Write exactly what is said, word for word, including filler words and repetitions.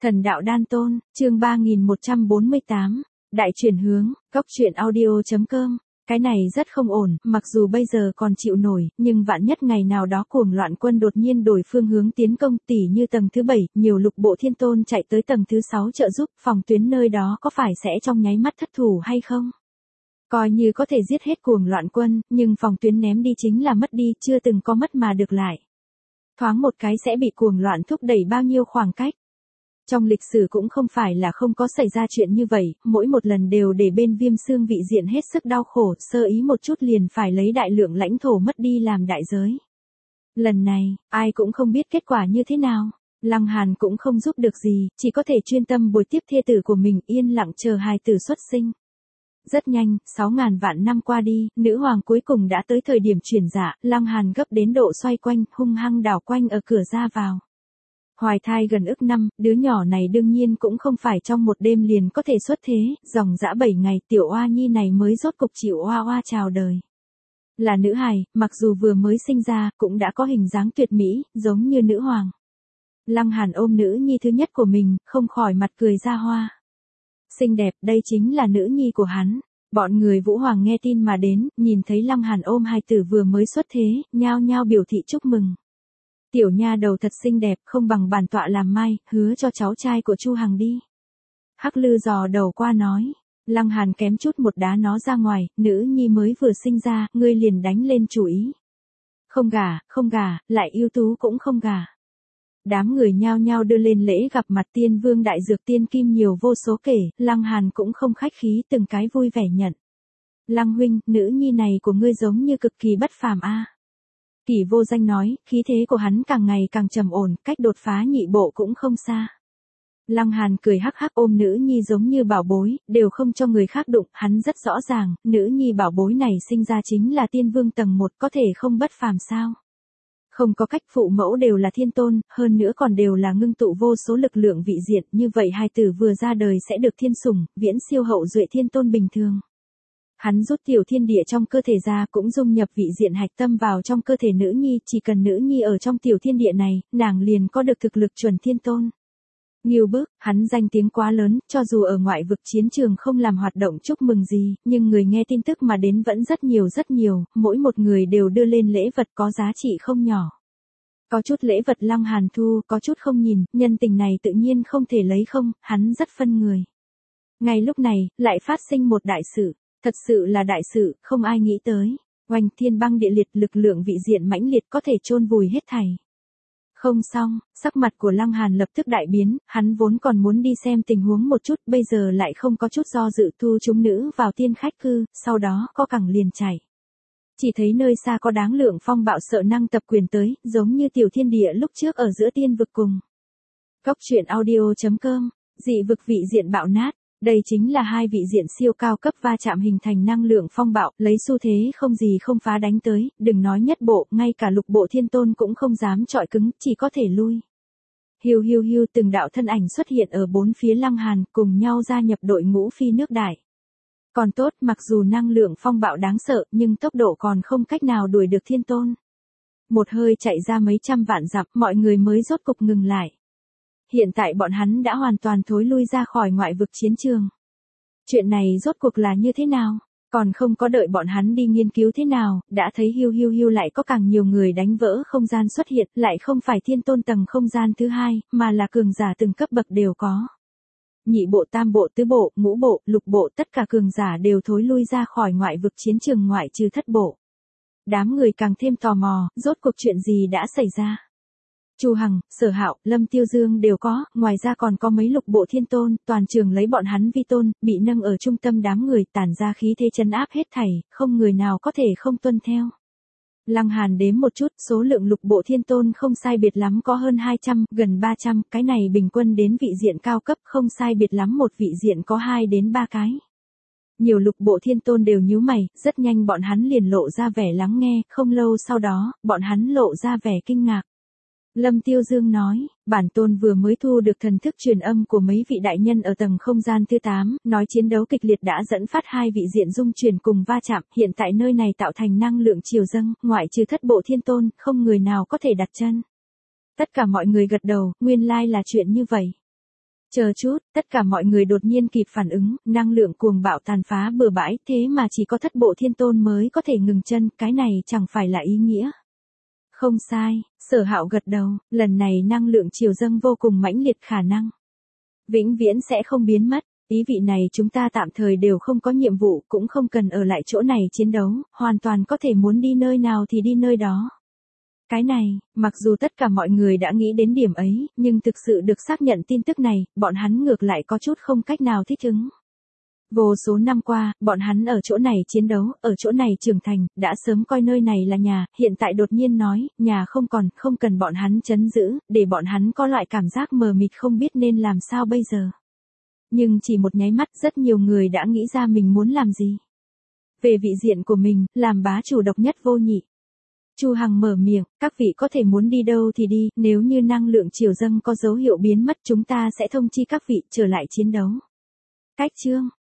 Thần đạo đan tôn, chương ba nghìn một trăm bốn mươi tám, đại chuyển hướng, góc truyện audio chấm com. Cái này rất không ổn, mặc dù bây giờ còn chịu nổi, nhưng vạn nhất ngày nào đó cuồng loạn quân đột nhiên đổi phương hướng tiến công, tỉ như tầng thứ bảy, nhiều lục bộ thiên tôn chạy tới tầng thứ sáu trợ giúp, phòng tuyến nơi đó có phải sẽ trong nháy mắt thất thủ hay không? Coi như có thể giết hết cuồng loạn quân, nhưng phòng tuyến ném đi chính là mất đi, chưa từng có mất mà được lại. Thoáng một cái sẽ bị cuồng loạn thúc đẩy bao nhiêu khoảng cách. Trong lịch sử cũng không phải là không có xảy ra chuyện như vậy, mỗi một lần đều để bên Viêm Xương vị diện hết sức đau khổ, sơ ý một chút liền phải lấy đại lượng lãnh thổ mất đi làm đại giới. Lần này, ai cũng không biết kết quả như thế nào, Lăng Hàn cũng không giúp được gì, chỉ có thể chuyên tâm bồi tiếp thê tử của mình yên lặng chờ hài tử xuất sinh. Rất nhanh, sáu ngàn vạn năm qua đi, nữ hoàng cuối cùng đã tới thời điểm chuyển dạ, Lăng Hàn gấp đến độ xoay quanh, hung hăng đảo quanh ở cửa ra vào. Hoài thai gần ức năm, đứa nhỏ này đương nhiên cũng không phải trong một đêm liền có thể xuất thế, dòng dã bảy ngày tiểu oa nhi này mới rốt cục chịu oa oa chào đời. Là nữ hài, mặc dù vừa mới sinh ra, cũng đã có hình dáng tuyệt mỹ, giống như nữ hoàng. Lăng Hàn ôm nữ nhi thứ nhất của mình, không khỏi mặt cười ra hoa. Xinh đẹp, đây chính là nữ nhi của hắn. Bọn người Vũ Hoàng nghe tin mà đến, nhìn thấy Lăng Hàn ôm hài tử vừa mới xuất thế, nhao nhao biểu thị chúc mừng. Tiểu nha đầu thật xinh đẹp, không bằng bản tọa làm mai, hứa cho cháu trai của Chu Hằng đi. Hắc Lư dò đầu qua nói, Lăng Hàn kém chút một đá nó ra ngoài, nữ nhi mới vừa sinh ra, ngươi liền đánh lên chủ ý. Không gả, không gả, lại ưu tú cũng không gả. Đám người nhao nhao đưa lên lễ gặp mặt tiên vương đại dược tiên kim nhiều vô số kể, Lăng Hàn cũng không khách khí từng cái vui vẻ nhận. Lăng huynh, nữ nhi này của ngươi giống như cực kỳ bất phàm a. Kỷ Vô Danh nói, khí thế của hắn càng ngày càng trầm ổn, cách đột phá nhị bộ cũng không xa. Lăng Hàn cười hắc hắc ôm nữ nhi giống như bảo bối, đều không cho người khác đụng, hắn rất rõ ràng, nữ nhi bảo bối này sinh ra chính là tiên vương tầng một, có thể không bất phàm sao. Không có cách, phụ mẫu đều là thiên tôn, hơn nữa còn đều là ngưng tụ vô số lực lượng vị diện, như vậy hai tử vừa ra đời sẽ được thiên sủng, viễn siêu hậu duệ thiên tôn bình thường. Hắn rút tiểu thiên địa trong cơ thể ra cũng dung nhập vị diện hạch tâm vào trong cơ thể nữ nhi, chỉ cần nữ nhi ở trong tiểu thiên địa này, nàng liền có được thực lực chuẩn thiên tôn. Nhiều bước, hắn danh tiếng quá lớn, cho dù ở ngoại vực chiến trường không làm hoạt động chúc mừng gì, nhưng người nghe tin tức mà đến vẫn rất nhiều rất nhiều, mỗi một người đều đưa lên lễ vật có giá trị không nhỏ. Có chút lễ vật Lăng Hàn thu, có chút không nhìn, nhân tình này tự nhiên không thể lấy không, hắn rất phân người. Ngay lúc này, lại phát sinh một đại sự. Thật sự là đại sự, không ai nghĩ tới. Oanh thiên băng địa liệt, lực lượng vị diện mãnh liệt có thể chôn vùi hết thảy. Không xong, sắc mặt của Lăng Hàn lập tức đại biến, hắn vốn còn muốn đi xem tình huống một chút, bây giờ lại không có chút do dự thu chúng nữ vào tiên khách cư, sau đó có cẳng liền chạy. Chỉ thấy nơi xa có đáng lượng phong bạo sợ năng tập quyền tới, giống như tiểu thiên địa lúc trước ở giữa tiên vực cùng. Góc truyện audio chấm com, dị vực vị diện bạo nát. Đây chính là hai vị diện siêu cao cấp va chạm hình thành năng lượng phong bạo, lấy xu thế không gì không phá đánh tới, đừng nói nhất bộ, ngay cả lục bộ thiên tôn cũng không dám chọi cứng, chỉ có thể lui. Hiu hiu hiu từng đạo thân ảnh xuất hiện ở bốn phía Lăng Hàn, cùng nhau gia nhập đội ngũ phi nước đại. Còn tốt, mặc dù năng lượng phong bạo đáng sợ, nhưng tốc độ còn không cách nào đuổi được thiên tôn. Một hơi chạy ra mấy trăm vạn dặm, mọi người mới rốt cục ngừng lại. Hiện tại bọn hắn đã hoàn toàn thối lui ra khỏi ngoại vực chiến trường. Chuyện này rốt cuộc là như thế nào? Còn không có đợi bọn hắn đi nghiên cứu thế nào, đã thấy hiu hiu hiu lại có càng nhiều người đánh vỡ không gian xuất hiện, lại không phải thiên tôn tầng không gian thứ hai, mà là cường giả từng cấp bậc đều có. Nhị bộ, tam bộ, tứ bộ, ngũ bộ, lục bộ, tất cả cường giả đều thối lui ra khỏi ngoại vực chiến trường ngoại trừ thất bộ. Đám người càng thêm tò mò, rốt cuộc chuyện gì đã xảy ra? Chu Hằng, Sở Hạo, Lâm Tiêu Dương đều có, ngoài ra còn có mấy lục bộ thiên tôn, toàn trường lấy bọn hắn vi tôn, bị nâng ở trung tâm đám người, tản ra khí thế trấn áp hết thảy, không người nào có thể không tuân theo. Lăng Hàn đếm một chút, số lượng lục bộ thiên tôn không sai biệt lắm có hơn hai trăm, gần ba trăm, cái này bình quân đến vị diện cao cấp không sai biệt lắm một vị diện có hai đến ba cái. Nhiều lục bộ thiên tôn đều nhíu mày, rất nhanh bọn hắn liền lộ ra vẻ lắng nghe, không lâu sau đó, bọn hắn lộ ra vẻ kinh ngạc. Lâm Tiêu Dương nói, bản tôn vừa mới thu được thần thức truyền âm của mấy vị đại nhân ở tầng không gian thứ tám, nói chiến đấu kịch liệt đã dẫn phát hai vị diện dung truyền cùng va chạm, hiện tại nơi này tạo thành năng lượng triều dâng, ngoại trừ thất bộ thiên tôn, không người nào có thể đặt chân. Tất cả mọi người gật đầu, nguyên lai là chuyện như vậy. Chờ chút, tất cả mọi người đột nhiên kịp phản ứng, năng lượng cuồng bạo tàn phá bừa bãi, thế mà chỉ có thất bộ thiên tôn mới có thể ngừng chân, cái này chẳng phải là ý nghĩa. Không sai, Sở Hạo gật đầu, lần này năng lượng triều dâng vô cùng mãnh liệt khả năng. Vĩnh viễn sẽ không biến mất, ý vị này chúng ta tạm thời đều không có nhiệm vụ, cũng không cần ở lại chỗ này chiến đấu, hoàn toàn có thể muốn đi nơi nào thì đi nơi đó. Cái này, mặc dù tất cả mọi người đã nghĩ đến điểm ấy, nhưng thực sự được xác nhận tin tức này, bọn hắn ngược lại có chút không cách nào thích ứng. Vô số năm qua, bọn hắn ở chỗ này chiến đấu, ở chỗ này trưởng thành, đã sớm coi nơi này là nhà, hiện tại đột nhiên nói, nhà không còn, không cần bọn hắn trấn giữ, để bọn hắn có loại cảm giác mờ mịt không biết nên làm sao bây giờ. Nhưng chỉ một nháy mắt rất nhiều người đã nghĩ ra mình muốn làm gì. Về vị diện của mình, làm bá chủ độc nhất vô nhị. Chu Hằng mở miệng, các vị có thể muốn đi đâu thì đi, nếu như năng lượng triều dâng có dấu hiệu biến mất chúng ta sẽ thông chi các vị trở lại chiến đấu. Cách chương